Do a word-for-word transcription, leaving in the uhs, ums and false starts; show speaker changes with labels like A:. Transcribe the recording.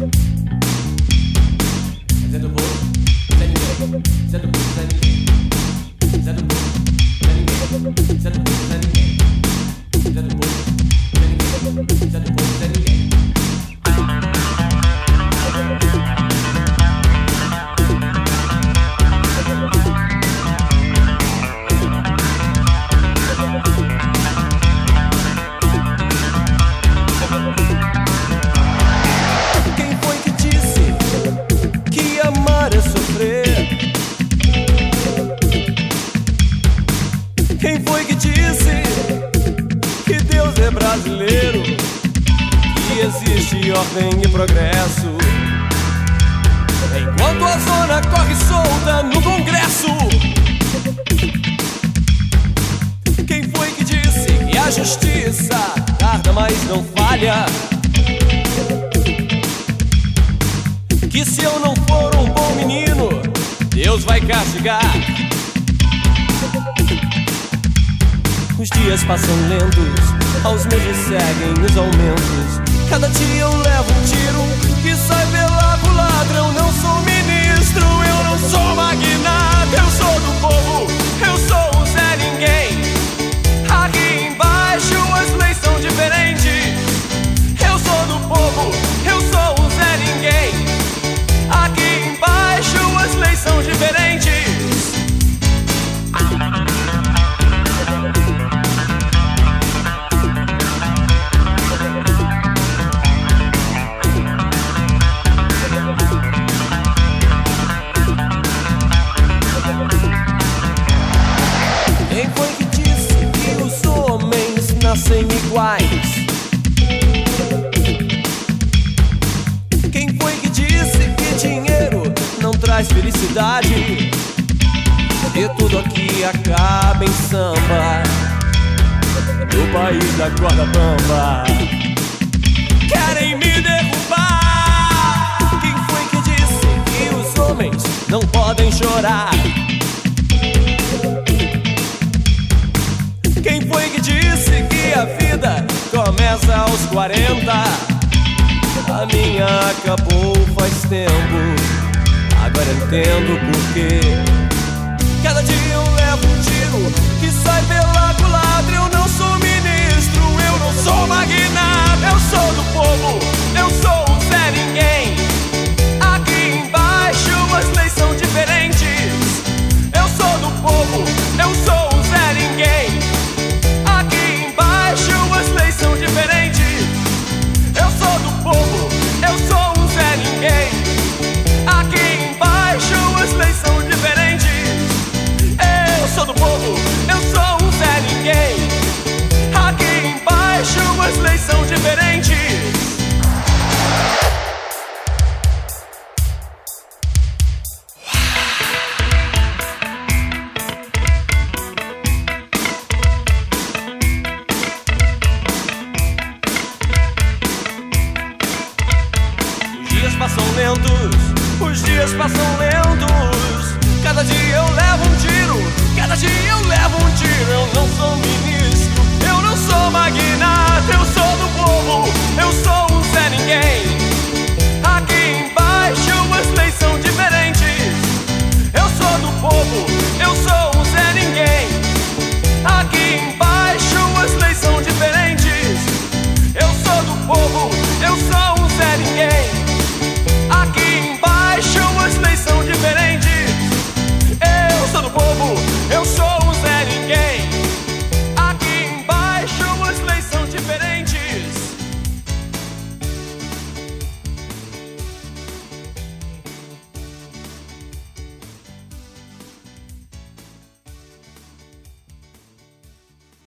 A: Zé do Bolo, Zé Ninguém. Zé do Bolo, Zé Ninguém. Zé do Bolo, Zé Ninguém. Zé do Bolo, Zé Ninguém. Zé do Bolo, Zé Ninguém. Zé do Bolo, Zé Ninguém.
B: Quem foi que disse que amar é sofrer? Quem foi que disse que Deus é brasileiro, que existe ordem e progresso, enquanto a zona corre solta no Congresso? Quem foi que disse que a justiça tarda, mas não falha? Que se eu não for um bom menino, Deus vai castigar. Os dias passam lentos, aos meses seguem os aumentos. Cada dia eu levo um tiro que sai pela culatra. Eu não sou ministro, eu não sou magnata. Eu sou do povo, eu sou o Zé Ninguém. Aqui embaixo as leis são diferentes. Eu sou do povo, eu sou o Zé Ninguém. Aqui embaixo as leis são diferentes. Quem foi que disse que os homens nascem iguais? Quem foi que disse que dinheiro não traz felicidade? E tudo aqui acaba em samba, no país da corda bamba. Querem me derrubar. Quem foi que disse que os homens não podem chorar? Quem foi que disse que a vida começa aos quarenta? A minha acabou faz tempo, agora entendo porquê. Cada dia eu levo um tiro que sai pela culatra. Eu não sou ministro, eu não sou magnata. Eu sou do povo, eu sou o Zé Ninguém. Aqui embaixo as leis são diferentes. Eu sou do povo, eu sou o Zé Ninguém. Aqui embaixo as leis são diferentes. Eu sou do povo, eu sou o Zé Ninguém. Aqui embaixo as leis são diferentes. Eu sou do povo, eu sou o Zé Ninguém. Aqui embaixo as leis são diferentes. Os dias passam lentos, os dias passam lentos. Cada dia eu levo um tiro, cada dia eu levo um tiro. Eu não sou ministro, eu não sou magnata, eu sou